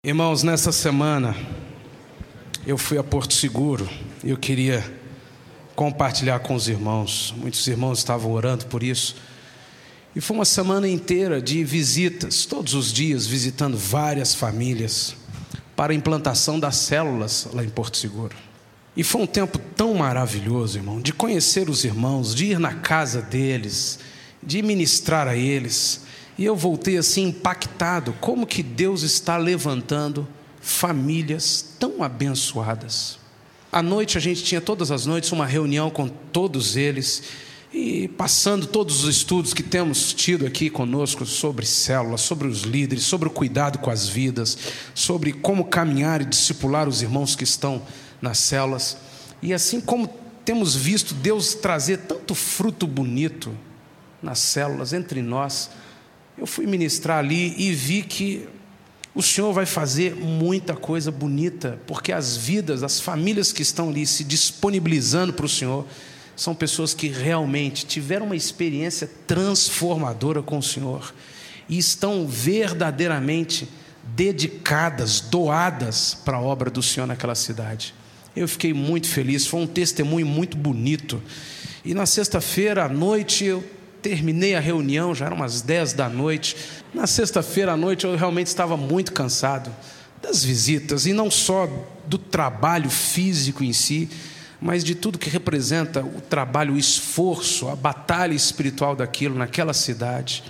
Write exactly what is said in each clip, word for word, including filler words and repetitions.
Irmãos, nessa semana eu fui a Porto Seguro e eu queria compartilhar com os irmãos. Muitos irmãos estavam orando por isso. E foi uma semana inteira de visitas, todos os dias visitando várias famílias para a implantação das células lá em Porto Seguro. E foi um tempo tão maravilhoso, irmão, de conhecer os irmãos, de ir na casa deles, de ministrar a eles. E eu voltei assim impactado, como que Deus está levantando famílias tão abençoadas. À noite a gente tinha todas as noites uma reunião com todos eles, e passando todos os estudos que temos tido aqui conosco sobre células, sobre os líderes, sobre o cuidado com as vidas, sobre como caminhar e discipular os irmãos que estão nas células. E assim como temos visto Deus trazer tanto fruto bonito nas células, entre nós, eu fui ministrar ali e vi que o Senhor vai fazer muita coisa bonita, porque as vidas, as famílias que estão ali se disponibilizando para o Senhor, são pessoas que realmente tiveram uma experiência transformadora com o Senhor e estão verdadeiramente dedicadas, doadas para a obra do Senhor naquela cidade. Eu fiquei muito feliz, foi um testemunho muito bonito. E na sexta-feira à noite eu terminei a reunião, já eram umas dez da noite. Na sexta-feira à noite eu realmente estava muito cansado das visitas, e não só do trabalho físico em si, mas de tudo que representa o trabalho, o esforço, a batalha espiritual daquilo naquela cidade.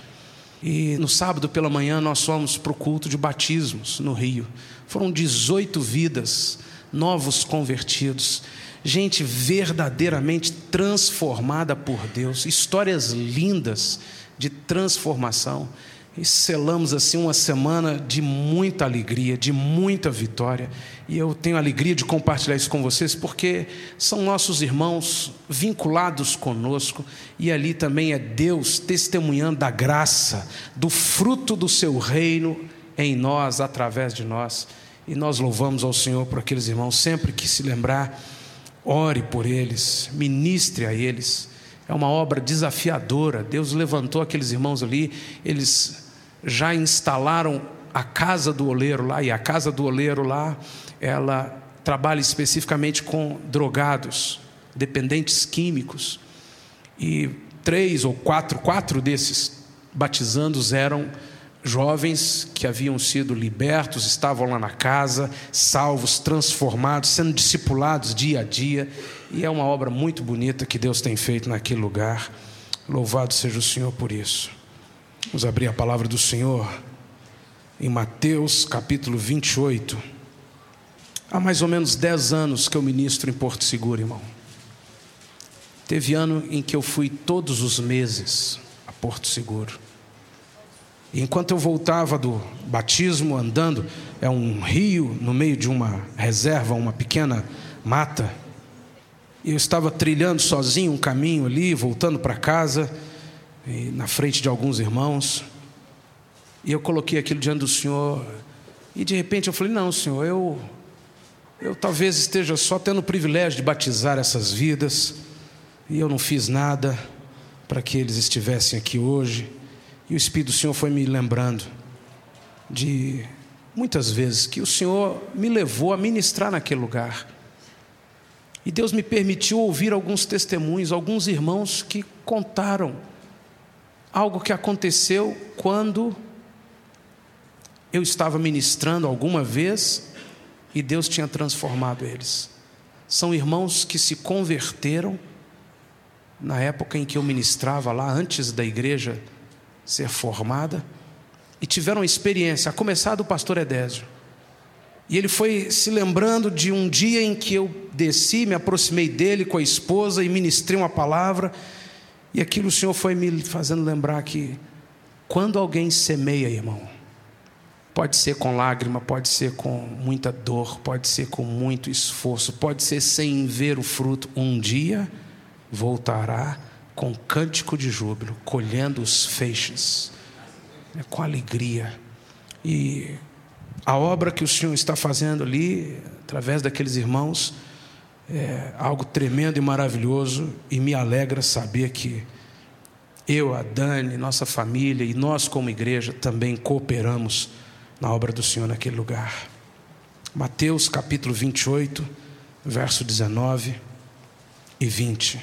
E no sábado pela manhã nós fomos para o culto de batismos no Rio. Foram dezoito vidas, novos convertidos, gente verdadeiramente transformada por Deus, histórias lindas de transformação. E selamos assim uma semana de muita alegria, de muita vitória. E eu tenho a alegria de compartilhar isso com vocês, porque são nossos irmãos vinculados conosco, e ali também é Deus testemunhando da graça, do fruto do seu reino em nós, através de nós. E nós louvamos ao Senhor por aqueles irmãos. Sempre que se lembrar, ore por eles, ministre a eles. É uma obra desafiadora. Deus levantou aqueles irmãos ali, eles já instalaram a casa do oleiro lá, e a casa do oleiro lá, ela trabalha especificamente com drogados, dependentes químicos, e três ou quatro, quatro desses batizandos eram jovens que haviam sido libertos, estavam lá na casa, salvos, transformados, sendo discipulados dia a dia. E é uma obra muito bonita que Deus tem feito naquele lugar. Louvado seja o Senhor por isso. Vamos abrir a palavra do Senhor em Mateus capítulo vinte e oito. Há mais ou menos dez anos que eu ministro em Porto Seguro, irmão. Teve ano em que eu fui todos os meses a Porto Seguro. E enquanto eu voltava do batismo andando, é um rio no meio de uma reserva, uma pequena mata, e eu estava trilhando sozinho um caminho ali, voltando para casa, na frente de alguns irmãos, e eu coloquei aquilo diante do Senhor, e de repente eu falei: não, Senhor, eu, eu talvez esteja só tendo o privilégio de batizar essas vidas, e eu não fiz nada para que eles estivessem aqui hoje. E o Espírito do Senhor foi me lembrando de muitas vezes que o Senhor me levou a ministrar naquele lugar. E Deus me permitiu ouvir alguns testemunhos, alguns irmãos que contaram algo que aconteceu quando eu estava ministrando alguma vez e Deus tinha transformado eles. São irmãos que se converteram na época em que eu ministrava lá, antes da igreja ser formada, e tiveram experiência, a começar do pastor Edésio. E ele foi se lembrando de um dia em que eu desci, me aproximei dele com a esposa e ministrei uma palavra, e aquilo o Senhor foi me fazendo lembrar que quando alguém semeia, irmão, pode ser com lágrima, pode ser com muita dor, pode ser com muito esforço, pode ser sem ver o fruto, um dia voltará com cântico de júbilo, colhendo os feixes, né, com alegria. E a obra que o Senhor está fazendo ali, através daqueles irmãos, é algo tremendo e maravilhoso, e me alegra saber que eu, a Dani, nossa família e nós como igreja também cooperamos na obra do Senhor naquele lugar. Mateus capítulo vinte e oito, verso dezenove e vinte.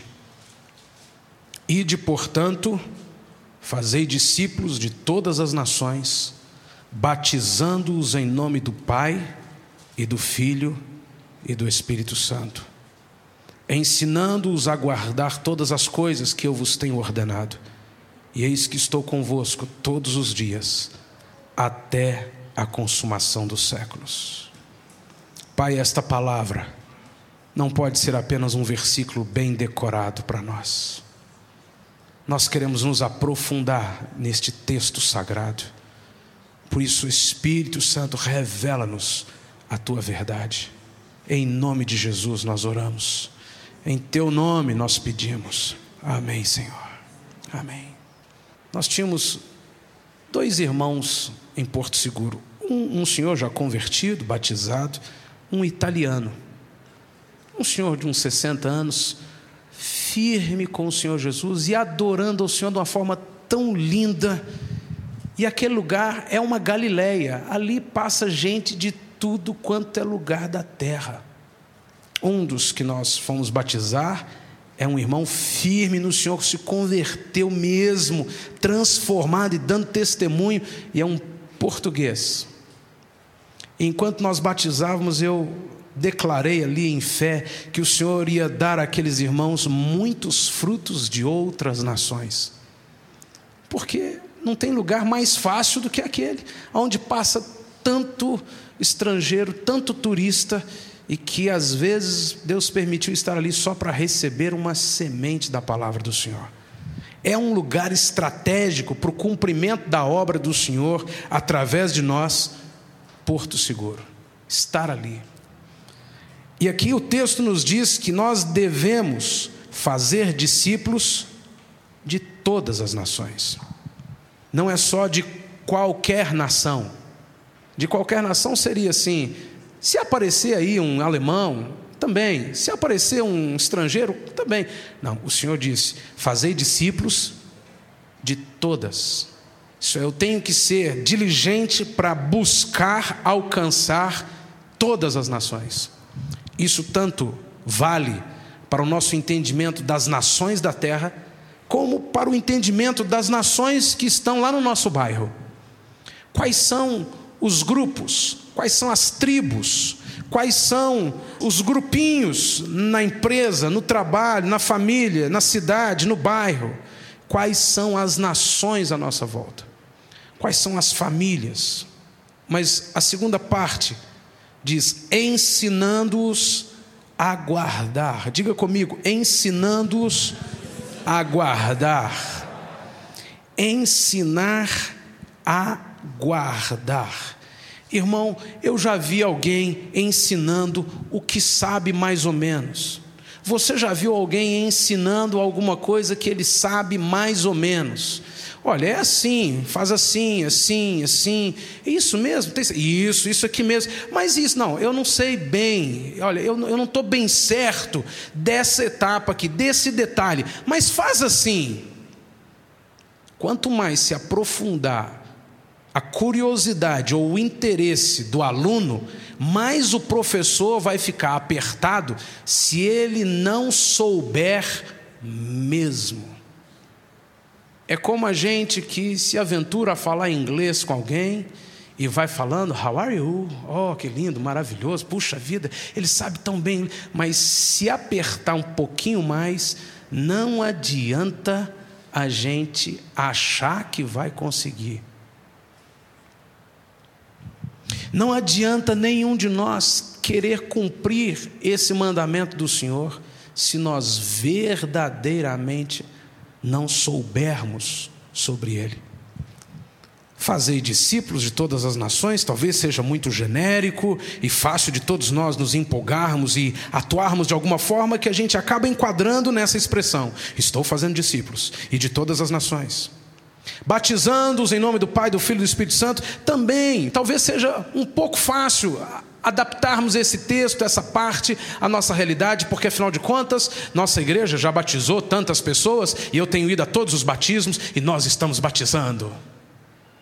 Ide, portanto, fazei discípulos de todas as nações, batizando-os em nome do Pai e do Filho e do Espírito Santo, ensinando-os a guardar todas as coisas que eu vos tenho ordenado. E eis que estou convosco todos os dias, até a consumação dos séculos. Pai, esta palavra não pode ser apenas um versículo bem decorado para nós. Nós queremos nos aprofundar neste texto sagrado. Por isso, Espírito Santo, revela-nos a tua verdade. Em nome de Jesus nós oramos. Em teu nome nós pedimos. Amém, Senhor. Amém. Nós tínhamos dois irmãos em Porto Seguro. Um, um senhor já convertido, batizado, um italiano. Um senhor de uns sessenta anos, firme com o Senhor Jesus e adorando ao Senhor de uma forma tão linda. E aquele lugar é uma Galileia. Ali passa gente de tudo quanto é lugar da terra. Um dos que nós fomos batizar é um irmão firme no Senhor, que se converteu mesmo, transformado e dando testemunho, e é um português. Enquanto nós batizávamos, eu declarei ali em fé que o Senhor ia dar àqueles irmãos muitos frutos de outras nações, porque não tem lugar mais fácil do que aquele, onde passa tanto estrangeiro, tanto turista, e que às vezes Deus permitiu estar ali só para receber uma semente da palavra do Senhor. É um lugar estratégico para o cumprimento da obra do Senhor através de nós. Porto Seguro, estar ali. E aqui o texto nos diz que nós devemos fazer discípulos de todas as nações. Não é só de qualquer nação. De qualquer nação seria assim, se aparecer aí um alemão, também. Se aparecer um estrangeiro, também. Não, o Senhor disse, fazei discípulos de todas. Isso é, eu tenho que ser diligente para buscar alcançar todas as nações. Isso tanto vale para o nosso entendimento das nações da terra, como para o entendimento das nações que estão lá no nosso bairro. Quais são os grupos? Quais são as tribos? Quais são os grupinhos na empresa, no trabalho, na família, na cidade, no bairro? Quais são as nações à nossa volta? Quais são as famílias? Mas a segunda parte diz, ensinando-os a guardar. Diga comigo, ensinando-os a guardar. Ensinar a guardar. Irmão, eu já vi alguém ensinando o que sabe mais ou menos. Você já viu alguém ensinando alguma coisa que ele sabe mais ou menos? Olha, é assim, faz assim, assim, assim. Isso mesmo? Tem, isso, isso aqui mesmo. Mas isso, não, eu não sei bem. Olha, eu, eu não estou bem certo dessa etapa aqui, desse detalhe. Mas faz assim. Quanto mais se aprofundar a curiosidade ou o interesse do aluno, mais o professor vai ficar apertado se ele não souber mesmo. É como a gente que se aventura a falar inglês com alguém e vai falando, how are you? Oh, que lindo, maravilhoso, puxa vida, ele sabe tão bem. Mas se apertar um pouquinho mais, não adianta a gente achar que vai conseguir. Não adianta nenhum de nós querer cumprir esse mandamento do Senhor se nós verdadeiramente não soubermos sobre ele. Fazei discípulos de todas as nações, talvez seja muito genérico e fácil de todos nós nos empolgarmos e atuarmos de alguma forma que a gente acaba enquadrando nessa expressão. Estou fazendo discípulos e de todas as nações. Batizando-os em nome do Pai, do Filho e do Espírito Santo, também, talvez seja um pouco fácil adaptarmos esse texto, essa parte, à nossa realidade, porque afinal de contas, nossa igreja já batizou tantas pessoas, e eu tenho ido a todos os batismos, e nós estamos batizando.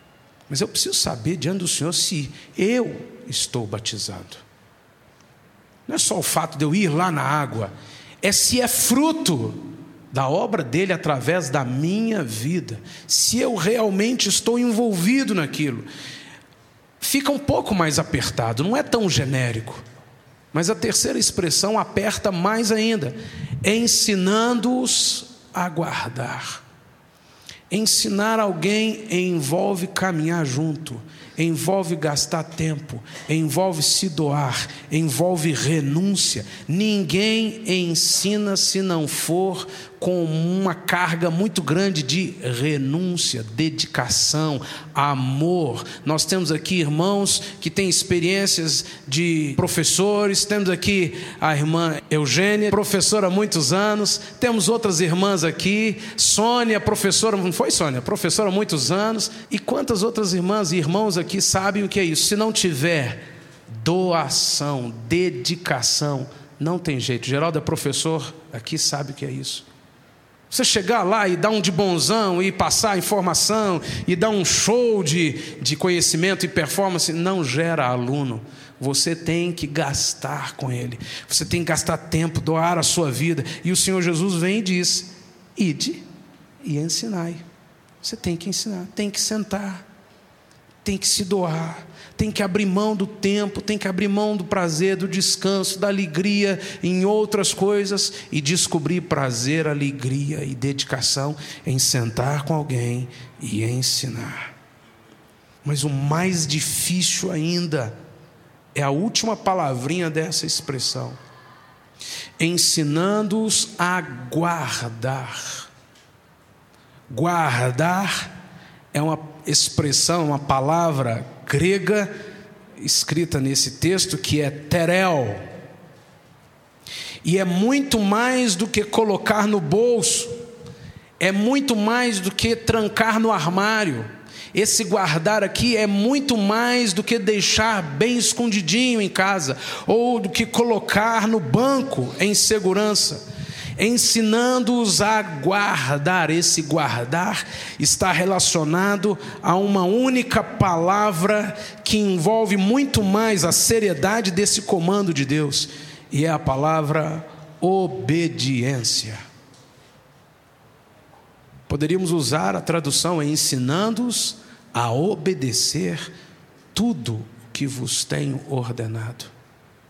Mas eu preciso saber diante do Senhor se eu estou batizado. Não é só o fato de eu ir lá na água, é se é fruto da obra dele através da minha vida, se eu realmente estou envolvido naquilo. Fica um pouco mais apertado, não é tão genérico. Mas a terceira expressão aperta mais ainda: ensinando-os a guardar. Ensinar alguém envolve caminhar junto, envolve gastar tempo, envolve se doar, envolve renúncia. Ninguém ensina se não for com uma carga muito grande de renúncia, dedicação, amor. Nós temos aqui irmãos que têm experiências de professores, temos aqui a irmã Eugênia, professora há muitos anos, temos outras irmãs aqui, Sônia, professora, não foi Sônia? Professora há muitos anos, e quantas outras irmãs e irmãos aqui sabem o que é isso? Se não tiver doação, dedicação, não tem jeito. Geraldo é professor, aqui sabe o que é isso. Você chegar lá e dar um de bonzão e passar informação e dar um show de, de conhecimento e performance não gera aluno. Você tem que gastar com ele, você tem que gastar tempo, doar a sua vida. E o Senhor Jesus vem e diz: ide e ensinai. Você tem que ensinar, tem que sentar, tem que se doar, tem que abrir mão do tempo, tem que abrir mão do prazer, do descanso, da alegria em outras coisas e descobrir prazer, alegria e dedicação em sentar com alguém e ensinar. Mas o mais difícil ainda é a última palavrinha dessa expressão: ensinando-os a guardar. Guardar é uma expressão, uma palavra grega escrita nesse texto que é terel, e é muito mais do que colocar no bolso, é muito mais do que trancar no armário. Esse guardar aqui é muito mais do que deixar bem escondidinho em casa, ou do que colocar no banco em segurança. Ensinando-os a guardar. Esse guardar está relacionado a uma única palavra que envolve muito mais a seriedade desse comando de Deus, e é a palavra obediência. Poderíamos usar a tradução ensinando-os a obedecer tudo o que vos tenho ordenado.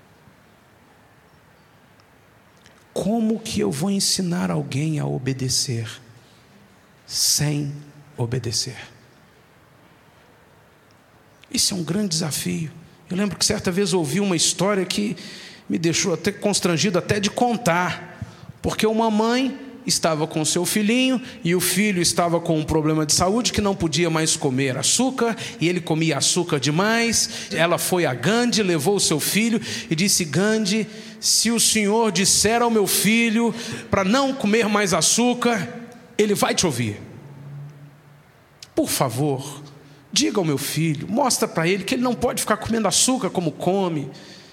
Como que eu vou ensinar alguém a obedecer sem obedecer? Esse é um grande desafio. Eu lembro que certa vez ouvi uma história que me deixou até constrangido até de contar, porque uma mãe estava com seu filhinho e o filho estava com um problema de saúde que não podia mais comer açúcar, e ele comia açúcar demais. Ela foi a Gandhi, levou o seu filho e disse: Gandhi, se o senhor disser ao meu filho para não comer mais açúcar, ele vai te ouvir. Por favor, diga ao meu filho, mostra para ele que ele não pode ficar comendo açúcar como come.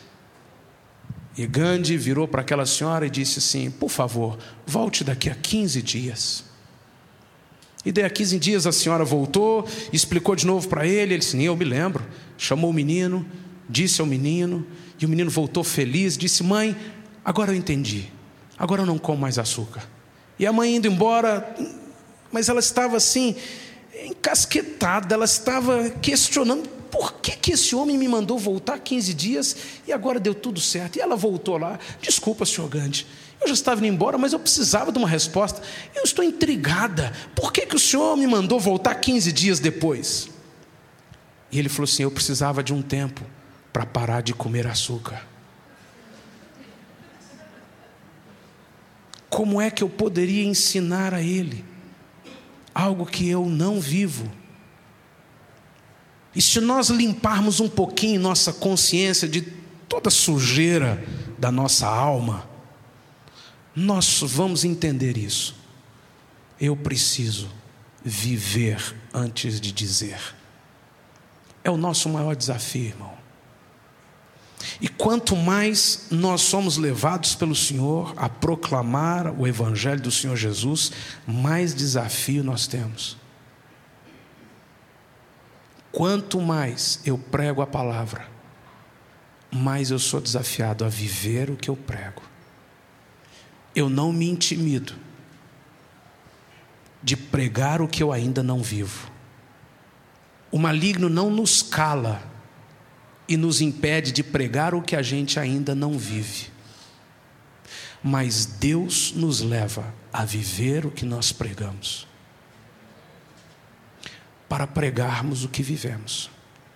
E Gandhi virou para aquela senhora e disse assim: por favor, volte daqui a quinze dias. E daí a quinze dias a senhora voltou, explicou de novo para ele. Ele disse: eu me lembro. Chamou o menino, disse ao menino, e o menino voltou feliz, disse: mãe, agora eu entendi, agora eu não como mais açúcar. E a mãe indo embora, mas ela estava assim, encasquetada, ela estava questionando: por que que esse homem me mandou voltar quinze dias e agora deu tudo certo? E ela voltou lá: desculpa, senhor Gandhi, eu já estava indo embora, mas eu precisava de uma resposta. Eu estou intrigada, por que que o senhor me mandou voltar quinze dias depois? E ele falou assim: eu precisava de um tempo para parar de comer açúcar. Como é que eu poderia ensinar a ele algo que eu não vivo? E se nós limparmos um pouquinho nossa consciência de toda a sujeira da nossa alma, nós vamos entender isso. Eu preciso viver antes de dizer. É o nosso maior desafio, irmão. E quanto mais nós somos levados pelo Senhor a proclamar o Evangelho do Senhor Jesus, mais desafio nós temos. quanto mais eu prego a palavra, mais eu sou desafiado a viver o que eu prego. Eu não me intimido de pregar o que eu ainda não vivo. O maligno não nos cala e nos impede de pregar o que a gente ainda não vive. Mas Deus nos leva a viver o que nós pregamos, para pregarmos o que vivemos.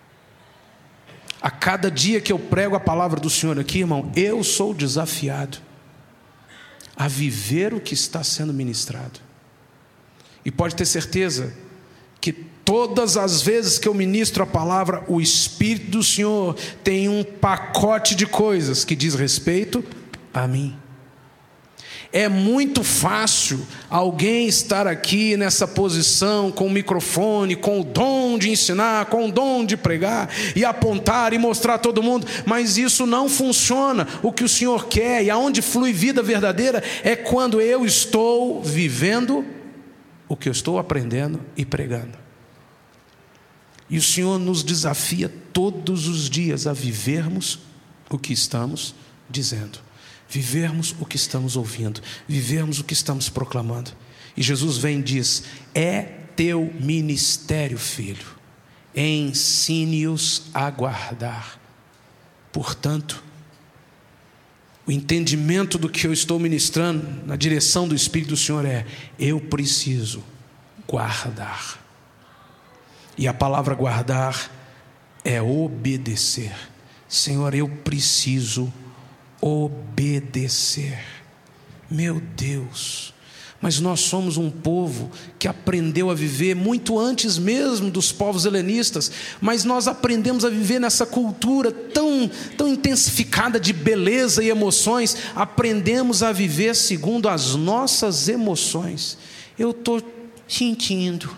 A cada dia que eu prego a palavra do Senhor aqui, irmão, eu sou desafiado a viver o que está sendo ministrado. E pode ter certeza que todas as vezes que eu ministro a palavra, o Espírito do Senhor tem um pacote de coisas que diz respeito a mim. É muito fácil alguém estar aqui nessa posição, com o microfone, com o dom de ensinar, com o dom de pregar, e apontar e mostrar a todo mundo, mas isso não funciona. O que o Senhor quer e aonde flui vida verdadeira é quando eu estou vivendo o que eu estou aprendendo e pregando. E o Senhor nos desafia todos os dias a vivermos o que estamos dizendo, vivermos o que estamos ouvindo, vivermos o que estamos proclamando. E Jesus vem e diz: é teu ministério, filho, ensine-os a guardar. Portanto, o entendimento do que eu estou ministrando na direção do Espírito do Senhor é: eu preciso guardar. E a palavra guardar é obedecer. Senhor, eu preciso obedecer. Meu Deus, mas nós somos um povo que aprendeu a viver muito antes mesmo dos povos helenistas, mas nós aprendemos a viver nessa cultura tão, tão intensificada de beleza e emoções. Aprendemos a viver segundo as nossas emoções. Eu estou sentindo,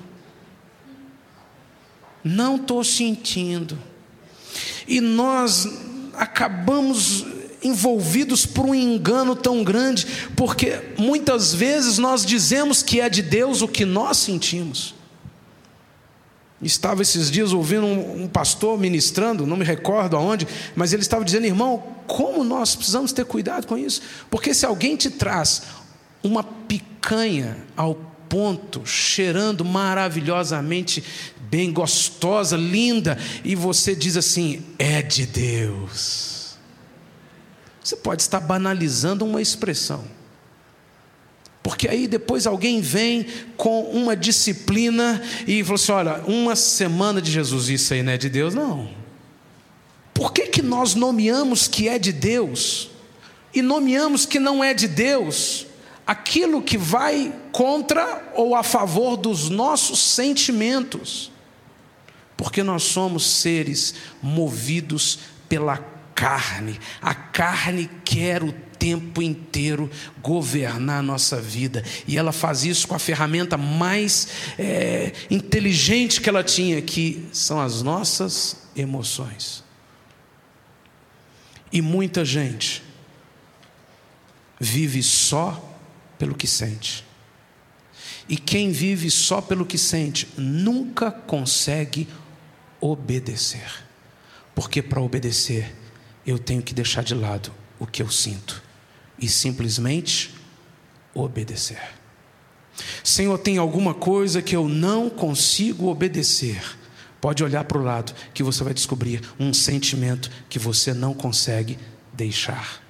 não estou sentindo, e nós acabamos envolvidos por um engano tão grande, porque muitas vezes nós dizemos que é de Deus o que nós sentimos. Estava esses dias ouvindo um, um pastor ministrando, não me recordo aonde, mas ele estava dizendo: irmão, como nós precisamos ter cuidado com isso, porque se alguém te traz uma picanha ao ponto, cheirando maravilhosamente bem, gostosa, linda, e você diz assim: é de Deus, você pode estar banalizando uma expressão, porque aí depois alguém vem com uma disciplina e fala assim: olha, uma semana de Jesus, isso aí não é de Deus. Não. Por que que nós nomeamos que é de Deus e nomeamos que não é de Deus aquilo que vai contra ou a favor dos nossos sentimentos? Porque nós somos seres movidos pela carne. A carne quer o tempo inteiro governar a nossa vida, e ela faz isso com a ferramenta mais é, inteligente que ela tinha, que são as nossas emoções. E muita gente vive só pelo que sente, e quem vive só pelo que sente nunca consegue obedecer, porque para obedecer eu tenho que deixar de lado o que eu sinto e simplesmente obedecer. Senhor, tem alguma coisa que eu não consigo obedecer? Pode olhar para o lado que você vai descobrir um sentimento que você não consegue deixar.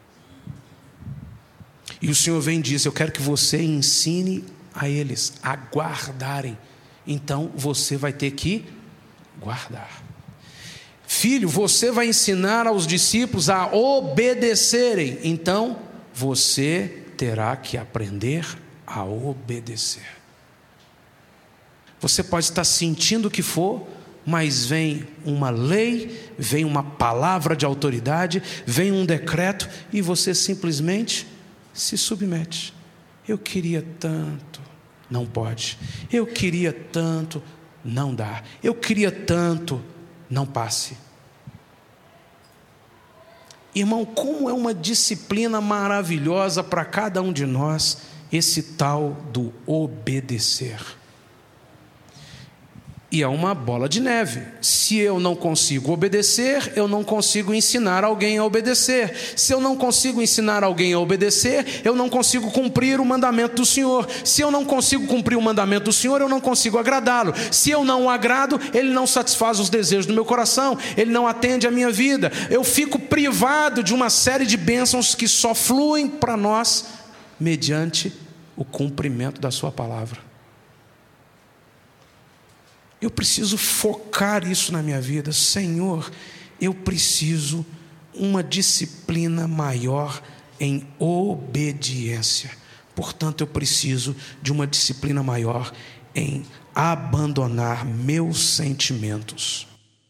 E o Senhor vem e diz: eu quero que você ensine a eles a guardarem. Então você vai ter que guardar. Filho, você vai ensinar aos discípulos a obedecerem. Então você terá que aprender a obedecer. Você pode estar sentindo o que for, mas vem uma lei, vem uma palavra de autoridade, vem um decreto, e você simplesmente se submete. Eu queria tanto, não pode. Eu queria tanto, não dá. Eu queria tanto, não passe. Irmão, como é uma disciplina maravilhosa para cada um de nós esse tal do obedecer. E é uma bola de neve. Se eu não consigo obedecer, eu não consigo ensinar alguém a obedecer. Se eu não consigo ensinar alguém a obedecer, eu não consigo cumprir o mandamento do Senhor. Se eu não consigo cumprir o mandamento do Senhor, eu não consigo agradá-lo. Se eu não o agrado, Ele não satisfaz os desejos do meu coração. Ele não atende a minha vida. Eu fico privado de uma série de bênçãos que só fluem para nós mediante o cumprimento da sua palavra. Eu preciso focar isso na minha vida. Senhor, eu preciso uma disciplina maior em obediência. Portanto, eu preciso de uma disciplina maior em abandonar meus sentimentos.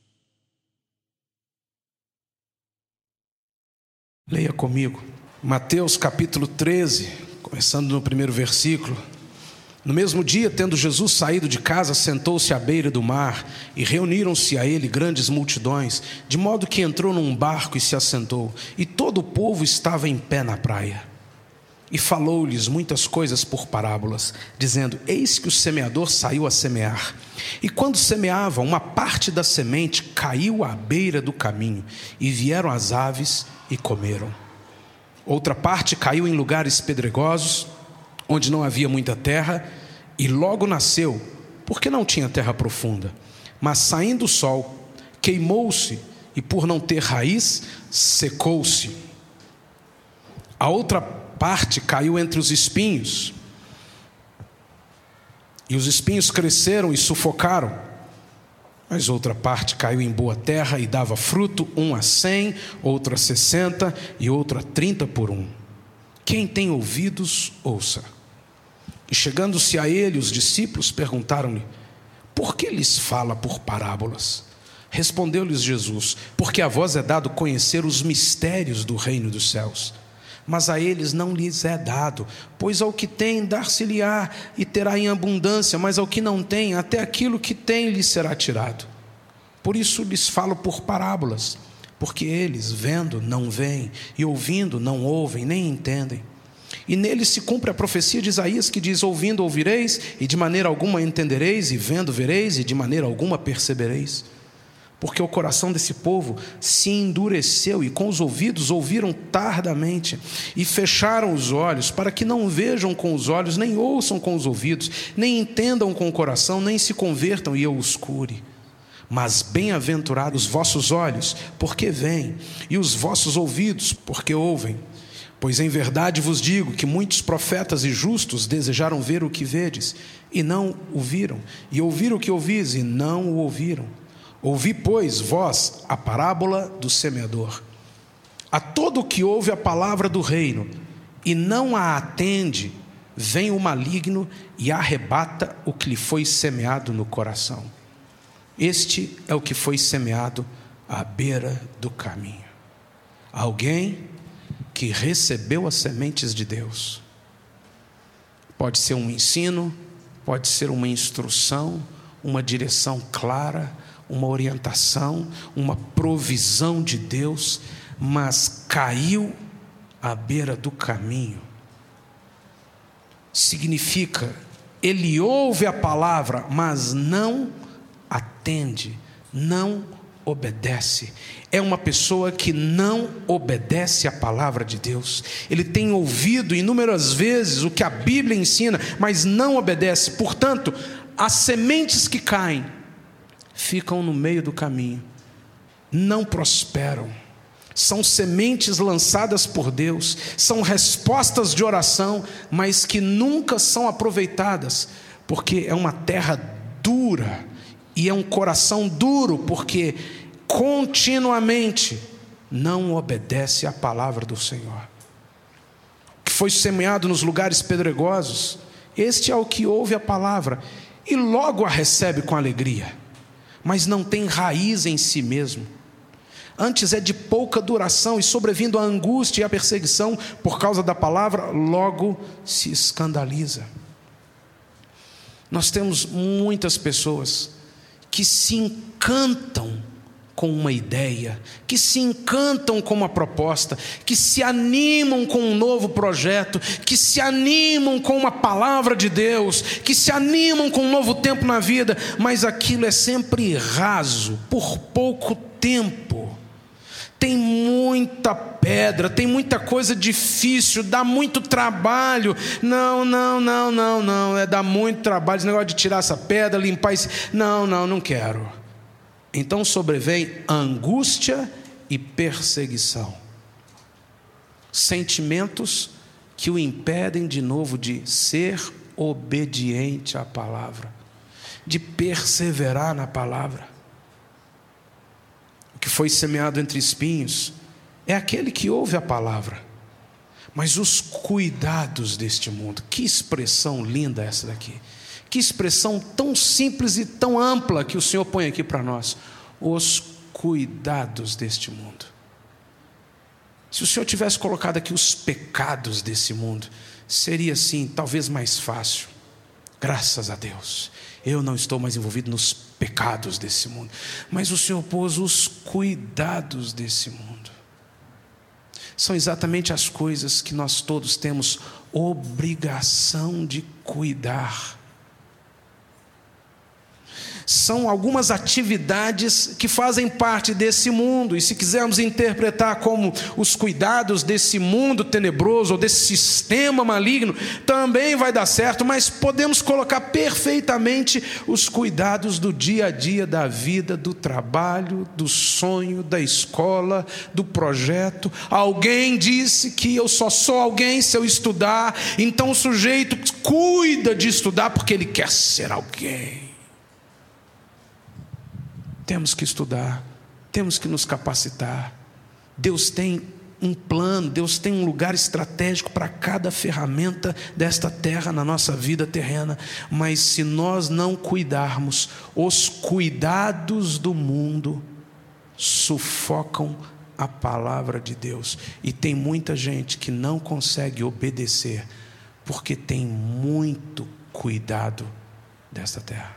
Leia comigo. Mateus capítulo treze, começando no primeiro versículo. No mesmo dia, tendo Jesus saído de casa, sentou-se à beira do mar, e reuniram-se a ele grandes multidões, de modo que entrou num barco e se assentou, e todo o povo estava em pé na praia. E falou-lhes muitas coisas por parábolas, dizendo: eis que o semeador saiu a semear. E quando semeava, uma parte da semente caiu à beira do caminho, e vieram as aves e comeram. Outra parte caiu em lugares pedregosos, onde não havia muita terra, e logo nasceu, porque não tinha terra profunda. Mas saindo o sol, queimou-se, e por não ter raiz, secou-se. A outra parte caiu entre os espinhos, e os espinhos cresceram e sufocaram. Mas outra parte caiu em boa terra e dava fruto, um a cem, outra a sessenta e outra a trinta por um. Quem tem ouvidos, ouça. E chegando-se a ele, os discípulos perguntaram-lhe: por que lhes fala por parábolas? Respondeu-lhes Jesus: porque a vós é dado conhecer os mistérios do reino dos céus, mas a eles não lhes é dado. Pois ao que tem, dar-se-lhe-á e terá em abundância, mas ao que não tem, até aquilo que tem lhe será tirado. Por isso lhes falo por parábolas, porque eles, vendo, não veem, e ouvindo, não ouvem, nem entendem. E nele se cumpre a profecia de Isaías, que diz: ouvindo ouvireis, e de maneira alguma entendereis, e vendo vereis, e de maneira alguma percebereis. Porque o coração desse povo se endureceu, e com os ouvidos ouviram tardamente, e fecharam os olhos, para que não vejam com os olhos, nem ouçam com os ouvidos, nem entendam com o coração, nem se convertam, e eu os cure. Mas bem-aventurados os vossos olhos, porque veem, e os vossos ouvidos, porque ouvem. Pois em verdade vos digo que muitos profetas e justos desejaram ver o que vedes, e não o viram, e ouvir o que ouvis, e não o ouviram. Ouvi, pois, vós a parábola do semeador. A todo o que ouve a palavra do reino, e não a atende, vem o maligno e arrebata o que lhe foi semeado no coração. Este é o que foi semeado à beira do caminho. Alguém que recebeu as sementes de Deus. Pode ser um ensino, pode ser uma instrução, uma direção clara, uma orientação, uma provisão de Deus, mas caiu à beira do caminho. Significa, ele ouve a palavra, mas não atende, não obedece. É uma pessoa que não obedece à palavra de Deus. Ele tem ouvido inúmeras vezes o que a Bíblia ensina, mas não obedece. Portanto, as sementes que caem ficam no meio do caminho, não prosperam. São sementes lançadas por Deus, são respostas de oração, mas que nunca são aproveitadas, porque é uma terra dura, e é um coração duro, porque continuamente não obedece à palavra do Senhor. O que foi semeado nos lugares pedregosos, este é o que ouve a palavra e logo a recebe com alegria, mas não tem raiz em si mesmo. Antes é de pouca duração, e sobrevindo a angústia e a perseguição por causa da palavra, logo se escandaliza. Nós temos muitas pessoas que se encantam com uma ideia, que se encantam com uma proposta, que se animam com um novo projeto, que se animam com uma palavra de Deus, que se animam com um novo tempo na vida, mas aquilo é sempre raso, por pouco tempo. Tem muita pedra, tem muita coisa difícil, dá muito trabalho. Não, não, não, não, não, é dar muito trabalho, esse negócio de tirar essa pedra, limpar esse... Não, não, não quero. Então sobrevém angústia e perseguição. Sentimentos que o impedem de novo de ser obediente à palavra, de perseverar na palavra. O que foi semeado entre espinhos é aquele que ouve a palavra, mas os cuidados deste mundo. Que expressão linda essa daqui. Que expressão tão simples e tão ampla que o Senhor põe aqui para nós. Os cuidados deste mundo. Se o Senhor tivesse colocado aqui os pecados desse mundo, seria assim, talvez mais fácil. Graças a Deus, eu não estou mais envolvido nos pecados desse mundo. Mas o Senhor pôs os cuidados desse mundo. São exatamente as coisas que nós todos temos obrigação de cuidar. São algumas atividades que fazem parte desse mundo, e se quisermos interpretar como os cuidados desse mundo tenebroso, ou desse sistema maligno, também vai dar certo, mas podemos colocar perfeitamente os cuidados do dia a dia, da vida, do trabalho, do sonho, da escola, do projeto. Alguém disse que eu só sou alguém se eu estudar, então o sujeito cuida de estudar porque ele quer ser alguém. Temos que estudar, temos que nos capacitar. Deus tem um plano, Deus tem um lugar estratégico para cada ferramenta desta terra na nossa vida terrena. Mas se nós não cuidarmos, os cuidados do mundo sufocam a palavra de Deus. E tem muita gente que não consegue obedecer porque tem muito cuidado desta terra.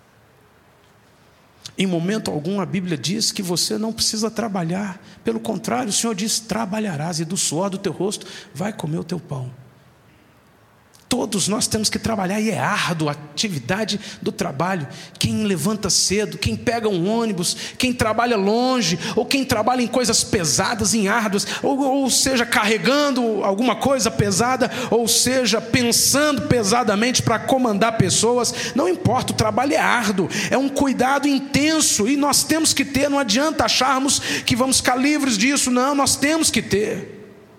Em momento algum a Bíblia diz que você não precisa trabalhar. Pelo contrário, o Senhor diz: trabalharás, e do suor do teu rosto vai comer o teu pão. Todos nós temos que trabalhar, e é árduo a atividade do trabalho. Quem levanta cedo, quem pega um ônibus, quem trabalha longe, ou quem trabalha em coisas pesadas, em árduas, ou, ou seja, carregando alguma coisa pesada, ou seja, pensando pesadamente para comandar pessoas, não importa, o trabalho é árduo, é um cuidado intenso, e nós temos que ter. Não adianta acharmos que vamos ficar livres disso, não, nós temos que ter.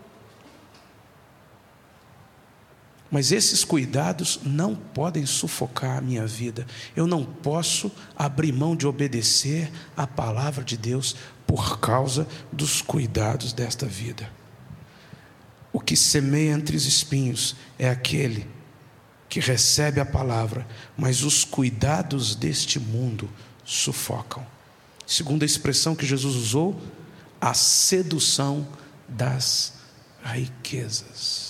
Mas esses cuidados não podem sufocar a minha vida. Eu não posso abrir mão de obedecer à palavra de Deus por causa dos cuidados desta vida. O que semeia entre os espinhos é aquele que recebe a palavra, mas os cuidados deste mundo sufocam. Segunda expressão que Jesus usou, a sedução das riquezas.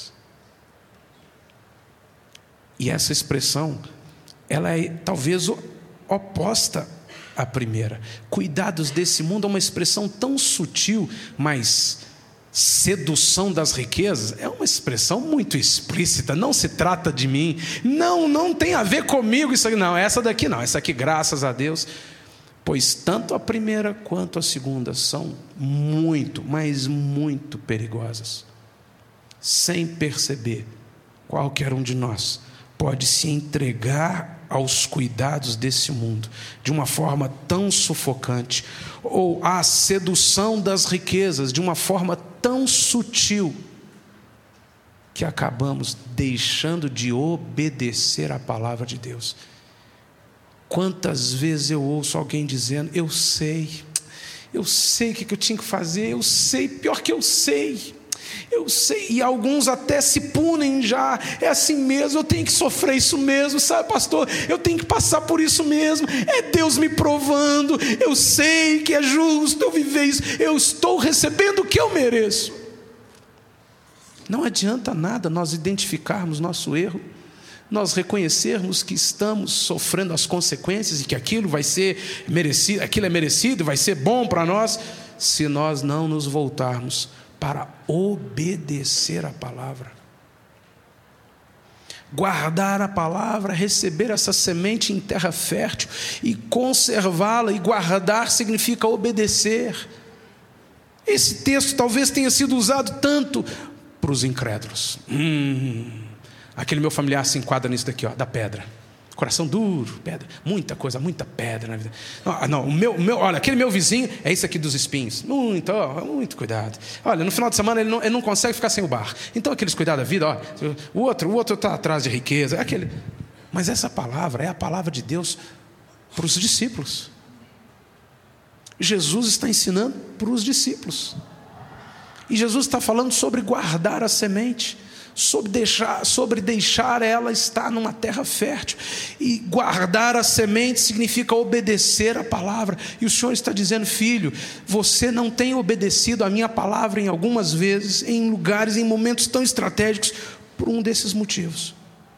E essa expressão, ela é talvez oposta à primeira. Cuidados desse mundo é uma expressão tão sutil, mas sedução das riquezas é uma expressão muito explícita. Não se trata de mim, não, não tem a ver comigo isso aqui, não, essa daqui não, essa aqui graças a Deus. Pois tanto a primeira quanto a segunda são muito, mas muito perigosas. Sem perceber, qualquer um de nós pode se entregar aos cuidados desse mundo de uma forma tão sufocante, ou à sedução das riquezas de uma forma tão sutil, que acabamos deixando de obedecer à palavra de Deus. Quantas vezes eu ouço alguém dizendo: eu sei, eu sei o que eu tinha que fazer, eu sei, pior que eu sei, eu sei, e alguns até se punem já, é assim mesmo, eu tenho que sofrer isso mesmo, sabe, pastor, eu tenho que passar por isso mesmo, é Deus me provando, eu sei que é justo eu viver isso, eu estou recebendo o que eu mereço. Não adianta nada nós identificarmos nosso erro, nós reconhecermos que estamos sofrendo as consequências e que aquilo vai ser merecido, aquilo é merecido, vai ser bom para nós, se nós não nos voltarmos para obedecer a palavra. Guardar a palavra, receber essa semente em terra fértil e conservá-la, e guardar significa obedecer. Esse texto talvez tenha sido usado tanto para os incrédulos. Hum, aquele meu familiar se enquadra nisso daqui, ó, da pedra. Coração duro, pedra, muita coisa, muita pedra na vida. Não, não o meu, o meu, olha, aquele meu vizinho é isso aqui dos espinhos. Muito, ó, muito cuidado. Olha, no final de semana ele não, ele não consegue ficar sem o bar. Então aqueles cuidados da vida, ó, o outro, o outro está atrás de riqueza. Aquele. Mas essa palavra é a palavra de Deus para os discípulos. Jesus está ensinando para os discípulos. E Jesus está falando sobre guardar a semente, sobre deixar, sobre deixar ela estar numa terra fértil. E guardar a semente significa obedecer a palavra. E o Senhor está dizendo: filho, você não tem obedecido a minha palavra em algumas vezes, em lugares, em momentos tão estratégicos, por um desses motivos.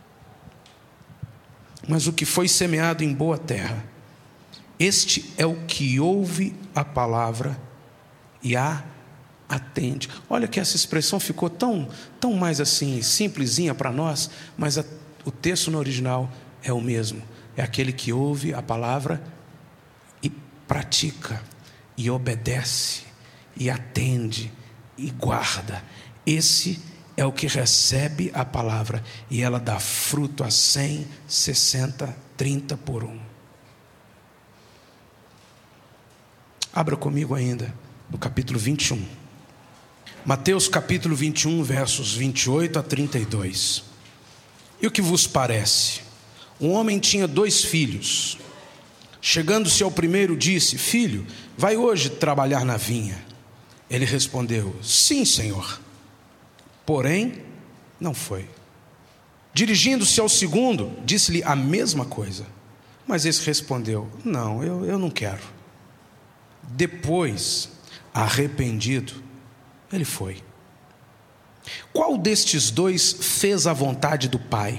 Mas o que foi semeado em boa terra, este é o que ouve a palavra e a atende. Olha que essa expressão ficou tão, tão mais assim, simplesinha para nós, mas a, o texto no original é o mesmo. É aquele que ouve a palavra e pratica, e obedece, e atende, e guarda. Esse é o que recebe a palavra, e ela dá fruto a cem, sessenta, trinta por um. Abra comigo ainda no capítulo vinte e um. Mateus capítulo vinte e um, versos vinte e oito a trinta e dois. E o que vos parece? Um homem tinha dois filhos. Chegando-se ao primeiro, disse: filho, vai hoje trabalhar na vinha. Ele respondeu: sim, senhor. Porém, não foi. Dirigindo-se ao segundo, disse-lhe a mesma coisa. Mas esse respondeu: não, eu, eu não quero. Depois, arrependido, ele foi. Qual destes dois fez a vontade do Pai?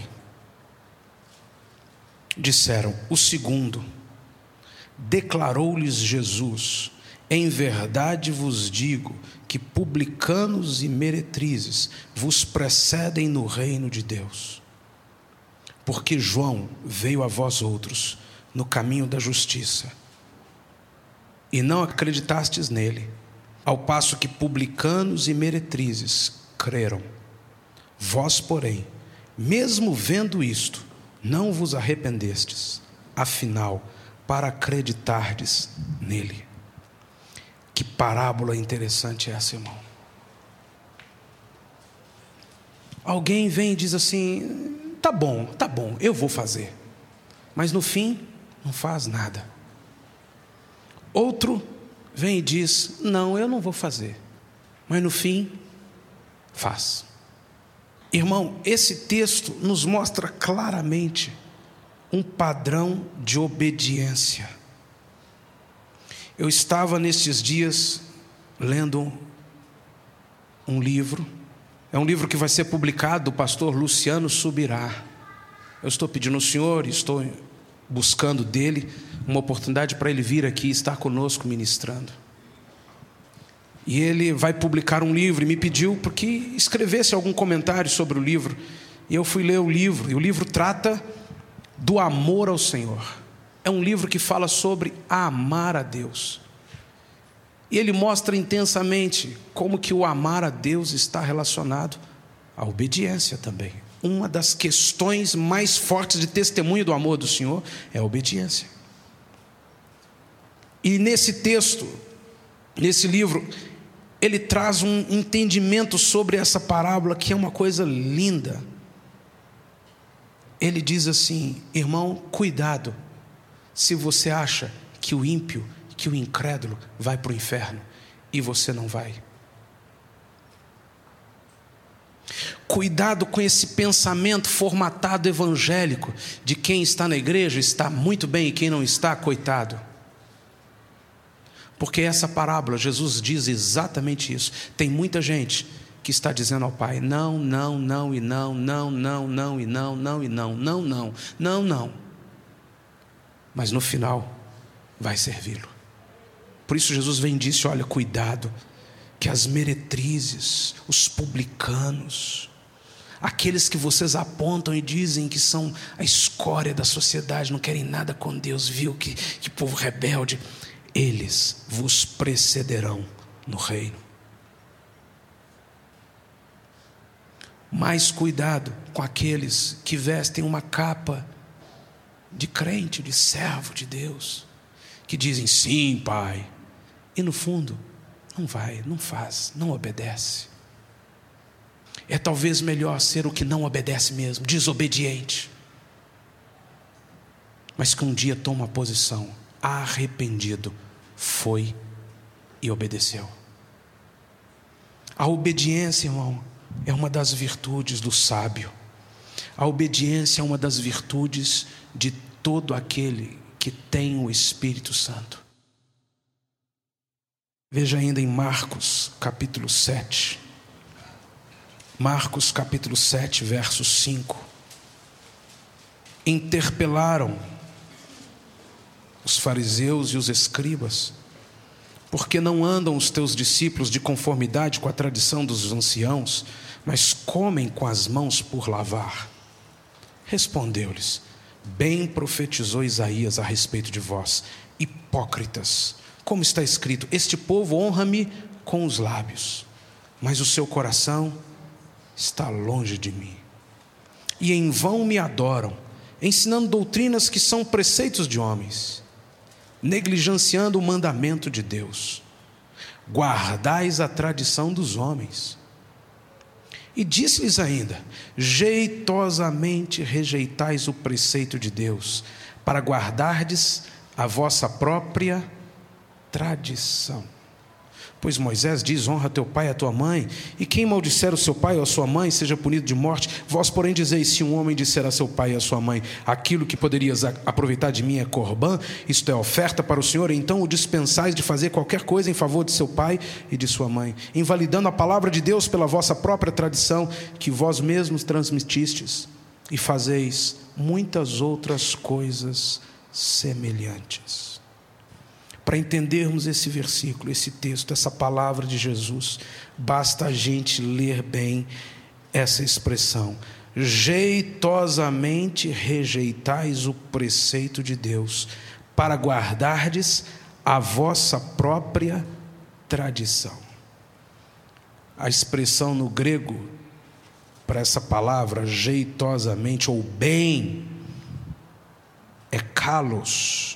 Disseram: o segundo. Declarou-lhes Jesus: em verdade vos digo que publicanos e meretrizes vos precedem no reino de Deus. Porque João veio a vós outros no caminho da justiça, e não acreditastes nele, ao passo que publicanos e meretrizes creram. Vós, porém, mesmo vendo isto, não vos arrependestes, afinal, para acreditardes nele. Que parábola interessante é essa, irmão. Alguém vem e diz assim: tá bom, tá bom, eu vou fazer. Mas no fim, não faz nada. Outro vem e diz: não, eu não vou fazer. Mas no fim, faz. Irmão, esse texto nos mostra claramente um padrão de obediência. Eu estava nestes dias lendo um livro. É um livro que vai ser publicado do pastor Luciano Subirá. Eu estou pedindo ao Senhor, estou buscando dele uma oportunidade para ele vir aqui e estar conosco ministrando. E ele vai publicar um livro e me pediu porque escrevesse algum comentário sobre o livro. E eu fui ler o livro, e o livro trata do amor ao Senhor. É um livro que fala sobre amar a Deus. E ele mostra intensamente como que o amar a Deus está relacionado à obediência também. Uma das questões mais fortes de testemunho do amor do Senhor é a obediência. E nesse texto, nesse livro, ele traz um entendimento sobre essa parábola que é uma coisa linda. Ele diz assim: irmão, cuidado se você acha que o ímpio, que o incrédulo vai para o inferno e você não vai. Cuidado com esse pensamento formatado evangélico de quem está na igreja está muito bem e quem não está, coitado. Porque essa parábola, Jesus diz exatamente isso. Tem muita gente que está dizendo ao Pai: não, não, não e não, não, não, não e não, não e não, não, não, não, não. Mas no final vai servi-lo. Por isso Jesus vem e disse: olha, cuidado, que as meretrizes, os publicanos, aqueles que vocês apontam e dizem que são a escória da sociedade, não querem nada com Deus, viu que, que povo rebelde, eles vos precederão no reino. Mais cuidado com aqueles que vestem uma capa de crente, de servo de Deus, que dizem sim, Pai, e no fundo não vai, não faz, não obedece. É talvez melhor ser o que não obedece mesmo, desobediente, mas que um dia toma posição, arrependido, foi e obedeceu. A obediência, irmão, é uma das virtudes do sábio. A obediência é uma das virtudes de todo aquele que tem o Espírito Santo. Veja ainda em Marcos capítulo sete. Marcos capítulo sete, verso cinco. Interpelaram os fariseus e os escribas: por que não andam os teus discípulos de conformidade com a tradição dos anciãos, mas comem com as mãos por lavar? Respondeu-lhes: bem profetizou Isaías a respeito de vós, hipócritas, como está escrito: este povo honra-me com os lábios, mas o seu coração está longe de mim, e em vão me adoram, ensinando doutrinas que são preceitos de homens, negligenciando o mandamento de Deus. Guardais a tradição dos homens. E disse-lhes ainda: jeitosamente rejeitais o preceito de Deus, para guardardes a vossa própria tradição. Pois Moisés diz: honra teu pai e a tua mãe, e quem maldisser o seu pai ou a sua mãe seja punido de morte. Vós, porém, dizeis: se um homem disser a seu pai e a sua mãe, aquilo que poderias aproveitar de mim é corbã, isto é oferta para o Senhor, então o dispensais de fazer qualquer coisa em favor de seu pai e de sua mãe, invalidando a palavra de Deus pela vossa própria tradição, que vós mesmos transmitistes, e fazeis muitas outras coisas semelhantes. Para entendermos esse versículo, esse texto, essa palavra de Jesus, basta a gente ler bem essa expressão: jeitosamente rejeitais o preceito de Deus, para guardardes a vossa própria tradição. A expressão no grego para essa palavra, jeitosamente ou bem, é kalos.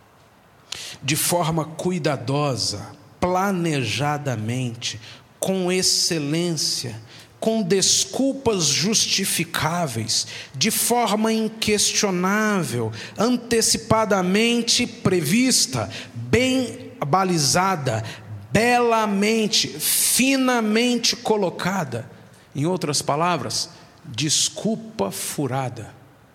De forma cuidadosa, planejadamente, com excelência, com desculpas justificáveis, de forma inquestionável, antecipadamente prevista, bem balizada, belamente, finamente colocada. Em outras palavras, desculpa furada.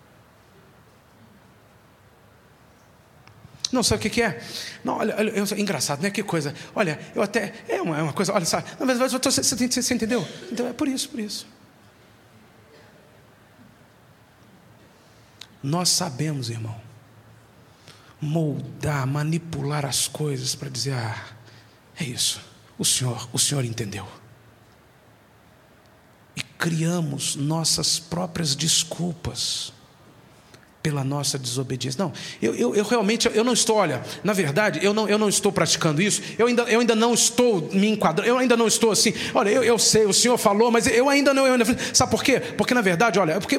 Não, sabe o que, que é? Não, olha, olha, é engraçado, né? Que coisa. Olha, eu até. É uma, é uma coisa, olha, sabe? Não, mas você, você, você entendeu? Então é por isso, por isso. Nós sabemos, irmão, moldar, manipular as coisas para dizer: ah, é isso. O Senhor, o Senhor entendeu. E criamos nossas próprias desculpas pela nossa desobediência. Não, eu, eu, eu realmente, eu não estou, olha, na verdade, eu não, eu não estou praticando isso, eu ainda, eu ainda não estou me enquadrando, eu ainda não estou assim, olha, eu, eu sei, o Senhor falou, mas eu ainda não, eu ainda, sabe por quê? Porque na verdade, olha, é porque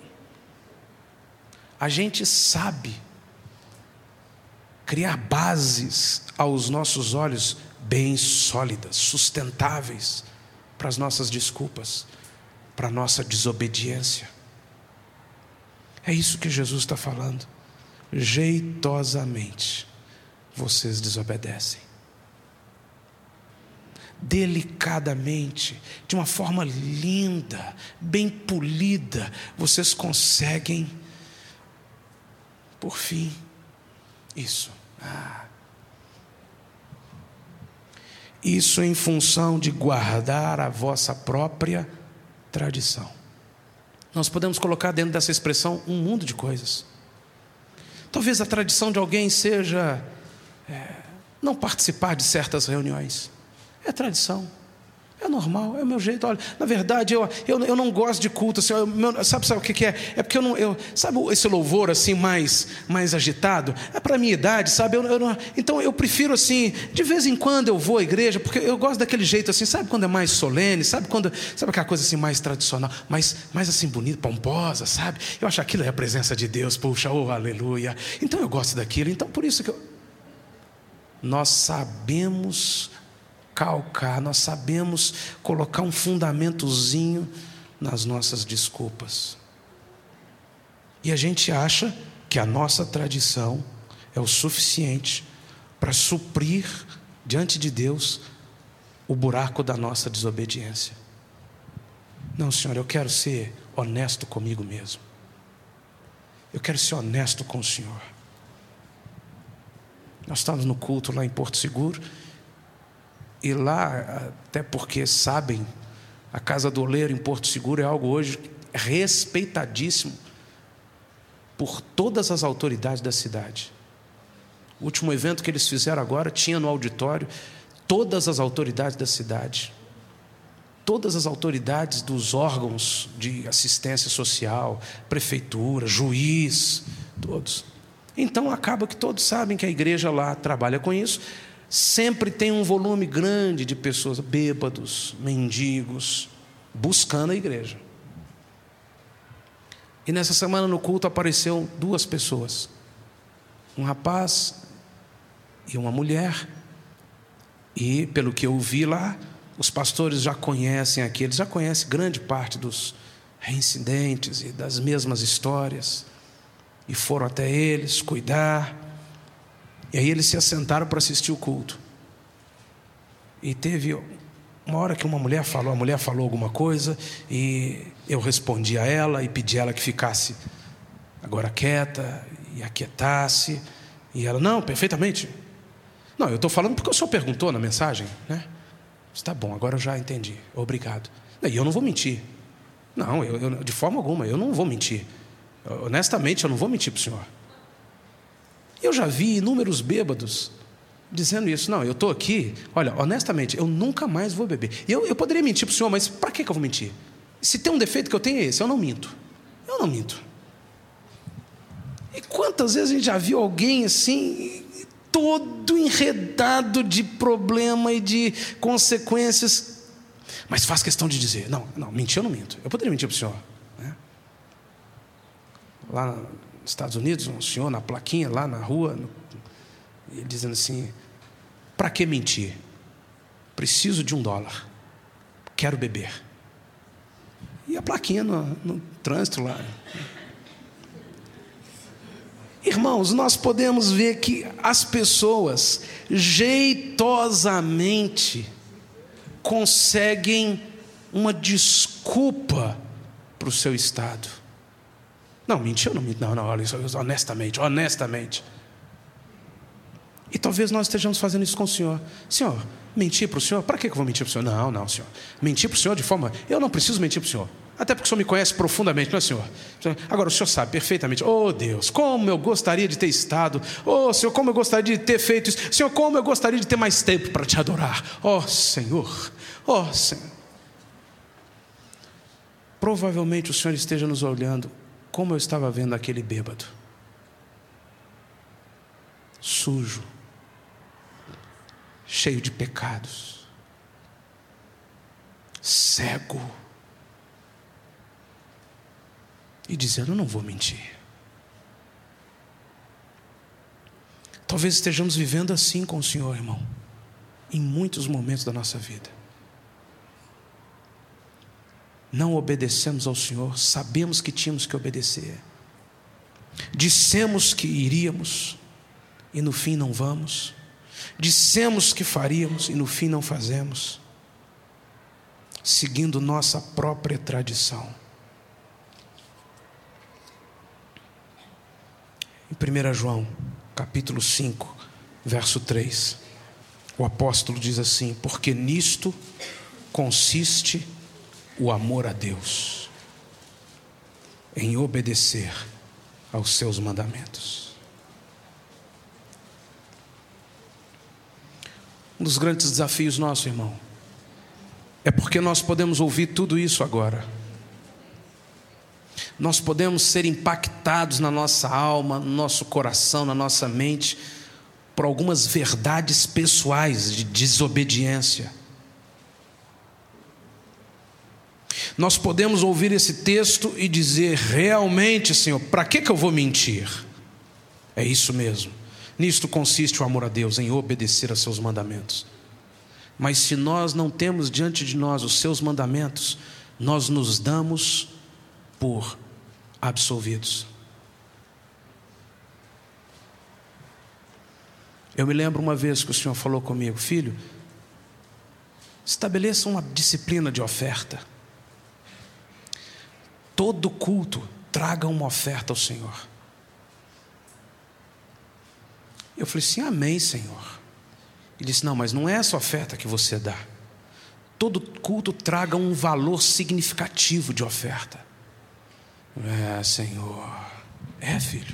a gente sabe criar bases aos nossos olhos bem sólidas, sustentáveis, para as nossas desculpas, para a nossa desobediência. É isso que Jesus está falando. Jeitosamente vocês desobedecem. Delicadamente, de uma forma linda, bem polida, vocês conseguem, por fim, isso. Ah. Isso em função de guardar a vossa própria tradição. Nós podemos colocar dentro dessa expressão um mundo de coisas. Talvez a tradição de alguém seja é, não participar de certas reuniões. É tradição. É normal, é o meu jeito. Olha, na verdade, eu, eu, eu não gosto de culto. Assim, eu, meu, sabe, sabe o que, que é? É porque eu não. Eu, sabe esse louvor assim mais, mais agitado? É para a minha idade, sabe? Eu, eu não, então eu prefiro assim, de vez em quando eu vou à igreja, porque eu gosto daquele jeito assim, sabe quando é mais solene, sabe quando. Sabe aquela coisa assim mais tradicional, mais, mais assim bonita, pomposa, sabe? Eu acho que aquilo é a presença de Deus, puxa, oh aleluia. Então eu gosto daquilo, então por isso que eu. Nós sabemos calcar, nós sabemos colocar um fundamentozinho nas nossas desculpas. E a gente acha que a nossa tradição é o suficiente para suprir diante de Deus o buraco da nossa desobediência. Não, Senhor, eu quero ser honesto comigo mesmo. Eu quero ser honesto com o Senhor. Nós estávamos no culto lá em Porto Seguro. E lá, até porque sabem, a Casa do Oleiro em Porto Seguro é algo hoje respeitadíssimo por todas as autoridades da cidade. O último evento que eles fizeram agora tinha no auditório todas as autoridades da cidade, todas as autoridades dos órgãos de assistência social, prefeitura, juiz, todos. Então acaba que todos sabem que a igreja lá trabalha com isso. Sempre tem um volume grande de pessoas, bêbados, mendigos, buscando a igreja. E nessa semana no culto apareceu duas pessoas, um rapaz e uma mulher. E pelo que eu vi lá, os pastores já conhecem aqueles, já conhecem grande parte dos reincidentes e das mesmas histórias, e foram até eles cuidar. E aí eles se assentaram para assistir o culto. E teve uma hora que uma mulher falou, a mulher falou alguma coisa, e eu respondi a ela e pedi a ela que ficasse agora quieta e aquietasse. E ela, não, perfeitamente. Não, eu estou falando porque o senhor perguntou na mensagem, né? Está bom, agora eu já entendi, obrigado. E eu não vou mentir. Não, eu, eu, de forma alguma, eu não vou mentir. Honestamente, eu não vou mentir para o senhor. Eu já vi inúmeros bêbados dizendo isso. Não, eu estou aqui, olha, honestamente, eu nunca mais vou beber. Eu, eu poderia mentir para o senhor, mas para que eu vou mentir? Se tem um defeito que eu tenho é esse, eu não minto. Eu não minto. E quantas vezes a gente já viu alguém assim, todo enredado de problema e de consequências, mas faz questão de dizer, não, não, mentir eu não minto. Eu poderia mentir para o senhor, né? Lá nos Estados Unidos, um senhor na plaquinha, lá na rua, no, ele dizendo assim, para que mentir? Preciso de um dólar, quero beber. E a plaquinha no, no trânsito lá. Irmãos, nós podemos ver que as pessoas jeitosamente conseguem uma desculpa para o seu estado. Não, mentiu, não mentiu, não, não, olha, honestamente, honestamente. E talvez nós estejamos fazendo isso com o Senhor. Senhor, mentir para o Senhor? Para que eu vou mentir para o Senhor? Não, não, Senhor. Mentir para o Senhor de forma... Eu não preciso mentir para o Senhor. Até porque o Senhor me conhece profundamente, não é, Senhor? Agora, o Senhor sabe perfeitamente. Oh, Deus, como eu gostaria de ter estado. Oh, Senhor, como eu gostaria de ter feito isso. Senhor, como eu gostaria de ter mais tempo para te adorar. Oh, Senhor. Oh, Senhor. Provavelmente o Senhor esteja nos olhando como eu estava vendo aquele bêbado. Sujo. Cheio de pecados. Cego. E dizendo, eu não vou mentir. Talvez estejamos vivendo assim com o Senhor, irmão, em muitos momentos da nossa vida. Não obedecemos ao Senhor, sabemos que tínhamos que obedecer. Dissemos que iríamos e no fim não vamos. Dissemos que faríamos e no fim não fazemos, seguindo nossa própria tradição. Em primeira João, capítulo cinco, verso três. o apóstolo diz assim: porque nisto consiste o amor a Deus, em obedecer aos seus mandamentos. Um dos grandes desafios nossos, irmão, é porque nós podemos ouvir tudo isso agora. Nós podemos ser impactados na nossa alma, no nosso coração, na nossa mente, por algumas verdades pessoais de desobediência. Nós podemos ouvir esse texto e dizer: realmente, Senhor, para que que eu vou mentir? É isso mesmo. Nisto consiste o amor a Deus, em obedecer a seus mandamentos. Mas se nós não temos diante de nós os seus mandamentos, nós nos damos por absolvidos. Eu me lembro uma vez que o Senhor falou comigo: filho, estabeleça uma disciplina de oferta. Todo culto traga uma oferta ao Senhor. Eu falei assim: amém, Senhor. Ele disse: não, mas não é essa oferta que você dá. Todo culto traga um valor significativo de oferta. É, Senhor. É, filho.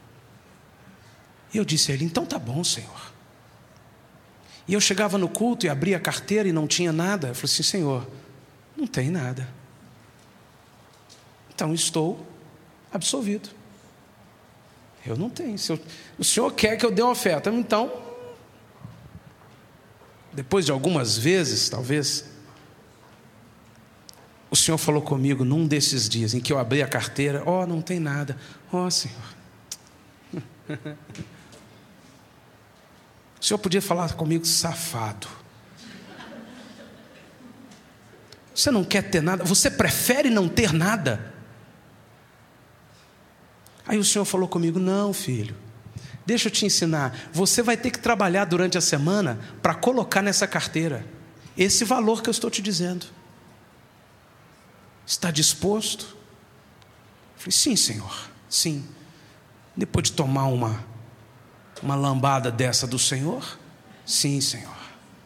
E eu disse a ele: então tá bom, Senhor. E eu chegava no culto e abria a carteira e não tinha nada. Eu falei assim: Senhor, não tem nada. Então estou absolvido. Eu não tenho. Se eu, o Senhor quer que eu dê uma oferta, então, depois de algumas vezes, talvez, o Senhor falou comigo num desses dias em que eu abri a carteira: ó, oh, não tem nada. Ó, oh, Senhor. O Senhor podia falar comigo: safado. Você não quer ter nada? Você prefere não ter nada? Aí o Senhor falou comigo: não, filho, deixa eu te ensinar. Você vai ter que trabalhar durante a semana para colocar nessa carteira esse valor que eu estou te dizendo. Está disposto? Eu falei: sim, Senhor, sim. Depois de tomar uma, uma lambada dessa do Senhor, sim, Senhor.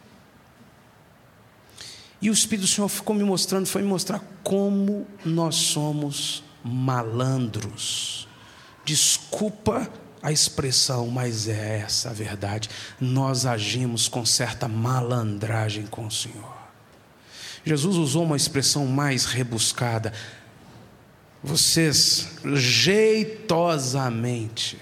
E o Espírito do Senhor ficou me mostrando, foi me mostrar como nós somos malandros. Desculpa a expressão, mas é essa a verdade. Nós agimos com certa malandragem com o Senhor. Jesus usou uma expressão mais rebuscada: vocês jeitosamente,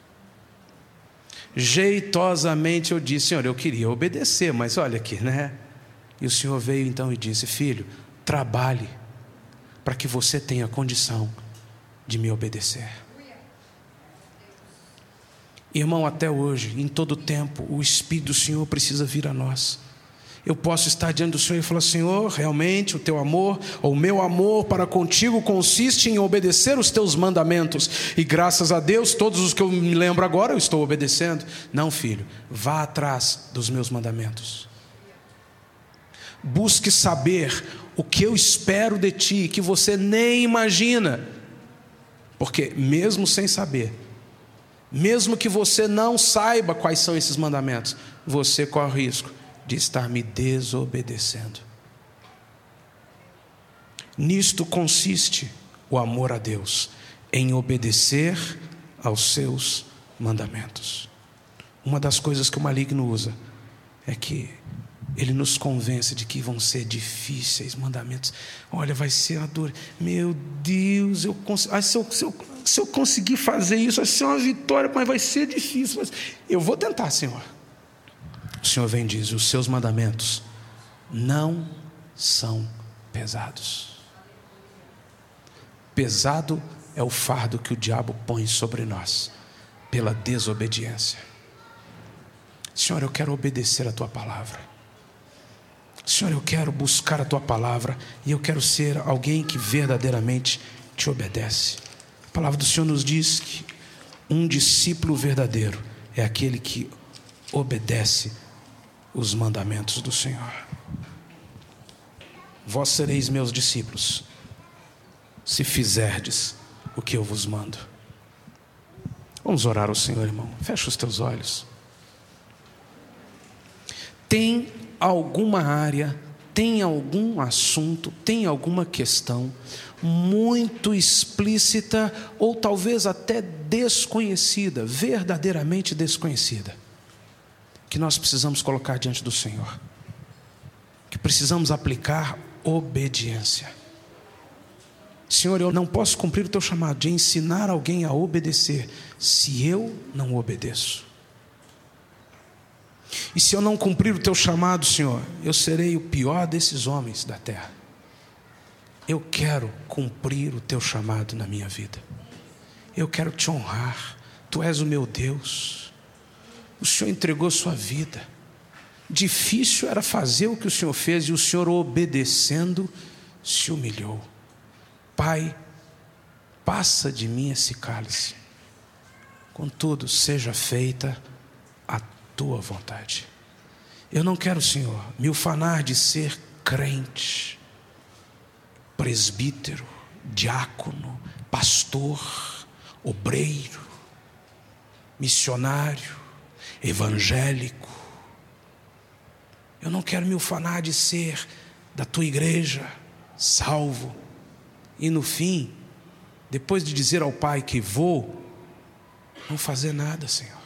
jeitosamente eu disse: Senhor, eu queria obedecer, mas olha aqui, né? E o Senhor veio então e disse: filho, trabalhe para que você tenha condição de me obedecer. Irmão, até hoje, em todo tempo, o Espírito do Senhor precisa vir a nós. Eu posso estar diante do Senhor e falar: Senhor, realmente o teu amor, ou o meu amor para contigo consiste em obedecer os teus mandamentos. E graças a Deus, todos os que eu me lembro agora, eu estou obedecendo. Não, filho, vá atrás dos meus mandamentos. Busque saber o que eu espero de ti, que você nem imagina. Porque mesmo sem saber, mesmo que você não saiba quais são esses mandamentos, você corre o risco de estar me desobedecendo. Nisto consiste o amor a Deus, em obedecer aos seus mandamentos. Uma das coisas que o maligno usa é que ele nos convence de que vão ser difíceis mandamentos. Olha, vai ser a dor. Meu Deus, eu cons... ah, se, eu, se, eu, se eu conseguir fazer isso, vai ser uma vitória, mas vai ser difícil. Mas eu vou tentar, Senhor. O Senhor vem e diz: os seus mandamentos não são pesados. Pesado é o fardo que o diabo põe sobre nós pela desobediência. Senhor, eu quero obedecer a tua palavra. Senhor, eu quero buscar a tua palavra e eu quero ser alguém que verdadeiramente te obedece. A palavra do Senhor nos diz que um discípulo verdadeiro é aquele que obedece os mandamentos do Senhor. Vós sereis meus discípulos, se fizerdes o que eu vos mando. Vamos orar ao Senhor, irmão. Fecha os teus olhos. tem alguma área, tem algum assunto, tem alguma questão muito explícita ou talvez até desconhecida, verdadeiramente desconhecida, que nós precisamos colocar diante do Senhor, que precisamos aplicar obediência. Senhor, eu não posso cumprir o teu chamado de ensinar alguém a obedecer se eu não obedeço. E se eu não cumprir o teu chamado, Senhor, eu serei o pior desses homens da terra. Eu quero cumprir o teu chamado na minha vida. Eu quero te honrar. Tu és o meu Deus. O Senhor entregou sua vida. Difícil era fazer o que o Senhor fez, e o Senhor, obedecendo, se humilhou. Pai, passa de mim esse cálice, contudo seja feita a tua vontade. Eu não quero, Senhor, me ufanar de ser crente, presbítero, diácono, pastor, obreiro, missionário, evangélico. Eu não quero me ufanar de ser da tua igreja, salvo, e no fim, depois de dizer ao Pai que vou, não fazer nada, Senhor.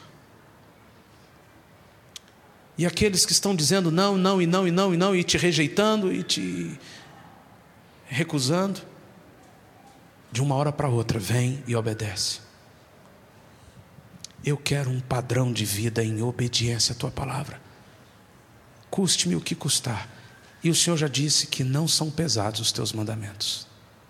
E aqueles que estão dizendo não, não e não e não e não, e te rejeitando e te recusando, de uma hora para outra, vem e obedece. Eu quero um padrão de vida em obediência à tua palavra, custe-me o que custar. E o Senhor já disse que não são pesados os teus mandamentos.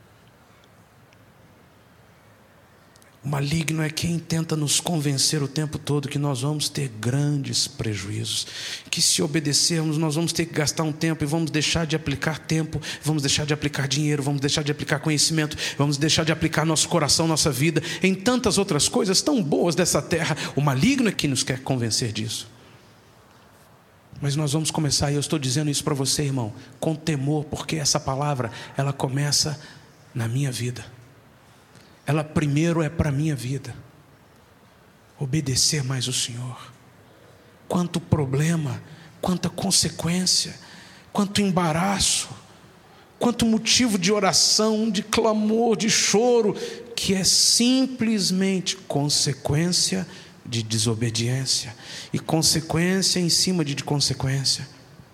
O maligno é quem tenta nos convencer o tempo todo que nós vamos ter grandes prejuízos, que se obedecermos nós vamos ter que gastar um tempo e vamos deixar de aplicar tempo, vamos deixar de aplicar dinheiro, vamos deixar de aplicar conhecimento, vamos deixar de aplicar nosso coração, nossa vida, em tantas outras coisas tão boas dessa terra. O maligno é quem nos quer convencer disso. Mas nós vamos começar, e eu estou dizendo isso para você, irmão, com temor, porque essa palavra, ela começa na minha vida. Ela primeiro é para a minha vida. Obedecer mais o Senhor. Quanto problema, quanta consequência, quanto embaraço, quanto motivo de oração, de clamor, de choro, que é simplesmente consequência de desobediência, e consequência em cima de consequência,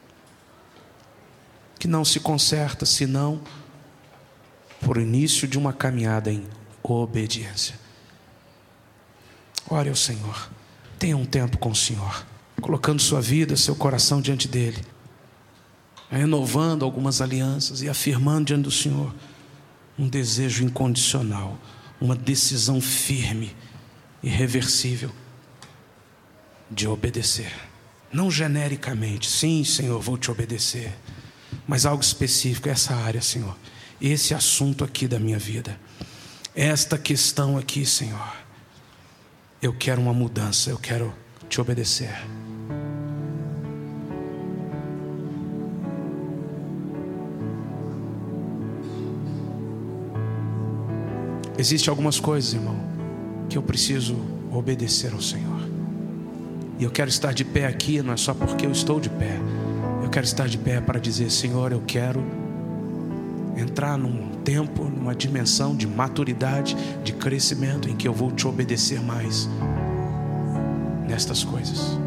que não se conserta senão por início de uma caminhada em obediência. Ore ao Senhor, tenha um tempo com o Senhor, colocando sua vida, seu coração diante dele, renovando algumas alianças e afirmando diante do Senhor um desejo incondicional, uma decisão firme, irreversível de obedecer. Não genericamente, sim, Senhor, vou te obedecer, mas algo específico, essa área, Senhor, esse assunto aqui da minha vida, esta questão aqui, Senhor, eu quero uma mudança, eu quero te obedecer. Existem algumas coisas, irmão, que eu preciso obedecer ao Senhor. E eu quero estar de pé aqui, não é só porque eu estou de pé. Eu quero estar de pé para dizer, Senhor, eu quero entrar num tempo, numa dimensão de maturidade, de crescimento, em que eu vou te obedecer mais nestas coisas.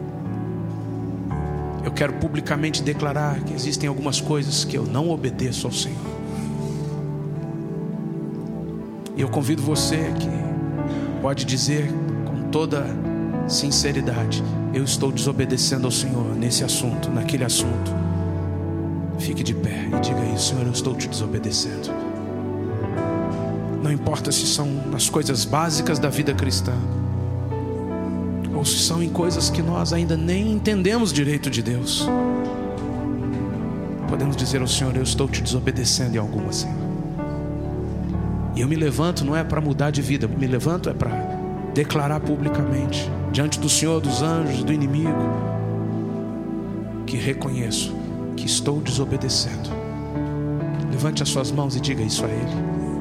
Eu quero publicamente declarar que existem algumas coisas que eu não obedeço ao Senhor. E eu convido você que pode dizer com toda sinceridade, eu estou desobedecendo ao Senhor nesse assunto, naquele assunto. Fique de pé e diga isso, Senhor, eu estou te desobedecendo. Não importa se são nas coisas básicas da vida cristã, ou se são em coisas que nós ainda nem entendemos direito de Deus. Podemos dizer ao Senhor, eu estou te desobedecendo em alguma, Senhor. E eu me levanto não é para mudar de vida, eu me levanto é para declarar publicamente, diante do Senhor, dos anjos, do inimigo, que reconheço que estou desobedecendo. Levante as suas mãos e diga isso a Ele.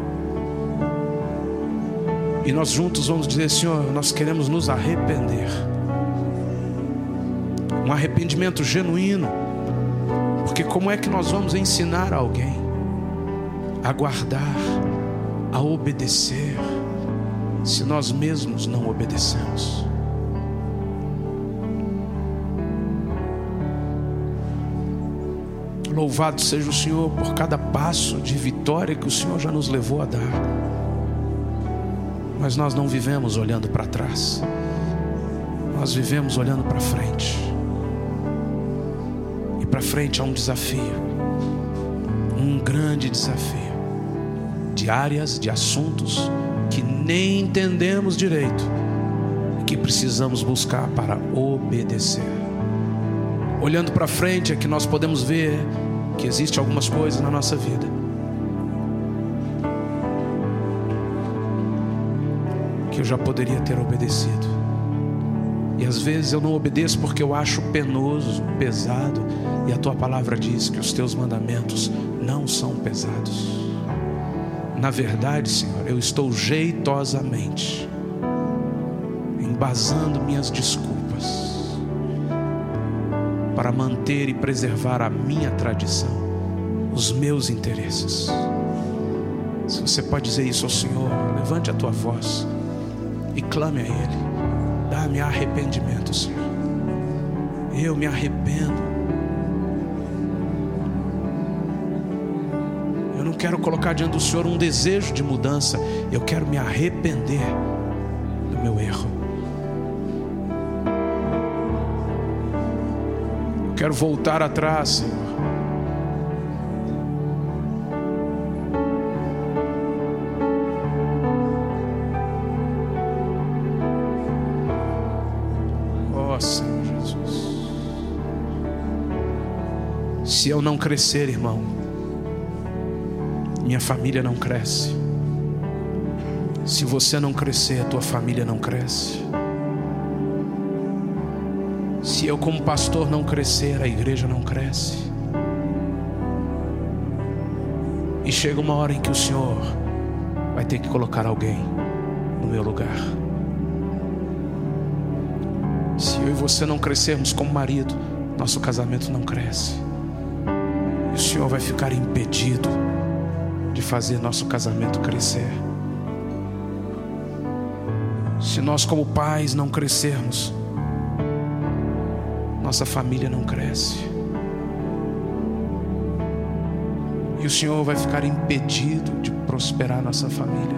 E nós juntos vamos dizer, Senhor, nós queremos nos arrepender. um arrependimento genuíno. Porque como é que nós vamos ensinar alguém a guardar, a obedecer, se nós mesmos não obedecemos? Louvado seja o Senhor por cada passo de vitória que o Senhor já nos levou a dar. Mas nós não vivemos olhando para trás, nós vivemos olhando para frente. E para frente há um desafio, um grande desafio, de áreas, de assuntos que nem entendemos direito e que precisamos buscar para obedecer. Olhando para frente é que nós podemos ver que existem algumas coisas na nossa vida que eu já poderia ter obedecido. E às vezes eu não obedeço porque eu acho penoso, pesado. E a tua palavra diz que os teus mandamentos não são pesados. Na verdade, Senhor, eu estou jeitosamente embasando minhas desculpas para manter e preservar a minha tradição, os meus interesses. Se você pode dizer isso ao Senhor, levante a tua voz e clame a Ele. Dá-me arrependimento, Senhor. Eu me arrependo. Eu não quero colocar diante do Senhor um desejo de mudança. Eu quero me arrepender do meu erro. Eu quero voltar atrás, Senhor. Senhor Jesus, se eu não crescer, irmão, minha família não cresce. Se você não crescer, a tua família não cresce. Se eu como pastor não crescer, a igreja não cresce. E chega uma hora em que o Senhor vai ter que colocar alguém no meu lugar. Se eu e você não crescermos como marido, nosso casamento não cresce. E o Senhor vai ficar impedido de fazer nosso casamento crescer. Se nós como pais não crescermos, nossa família não cresce. E o Senhor vai ficar impedido de prosperar nossa família.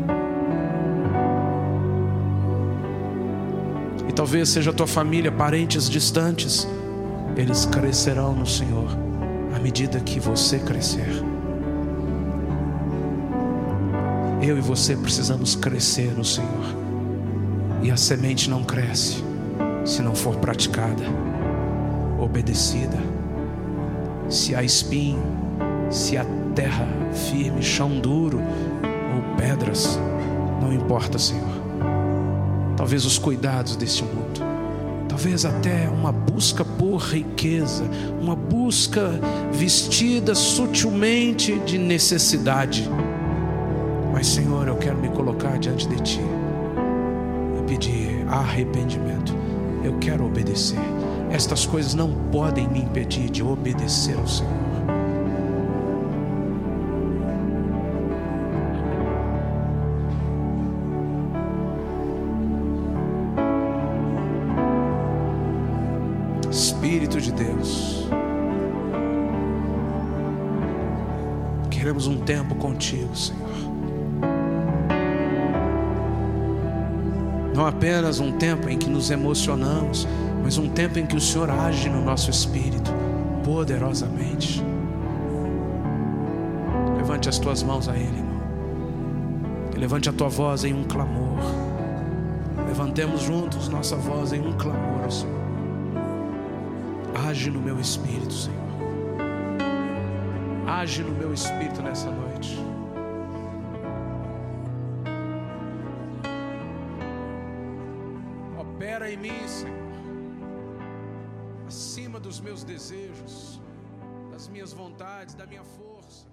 E talvez seja a tua família, parentes distantes, eles crescerão no Senhor à medida que você crescer. Eu e você precisamos crescer no Senhor. E a semente não cresce se não for praticada, obedecida. Se há espinho, se há terra firme, chão duro ou pedras, não importa, Senhor. Talvez os cuidados deste mundo, talvez até uma busca por riqueza, uma busca vestida sutilmente de necessidade. Mas, Senhor, eu quero me colocar diante de Ti e pedir arrependimento. Eu quero obedecer. Estas coisas não podem me impedir de obedecer ao Senhor. Espírito de Deus, queremos um tempo contigo, Senhor. Não apenas um tempo em que nos emocionamos, mas um tempo em que o Senhor age no nosso espírito poderosamente. Levante as tuas mãos a Ele, irmão. E levante a tua voz em um clamor. Levantemos juntos nossa voz em um clamor ao Senhor. Age no meu espírito, Senhor. Age no meu espírito nessa noite. Opera em mim, Senhor, acima dos meus desejos, das minhas vontades, da minha força.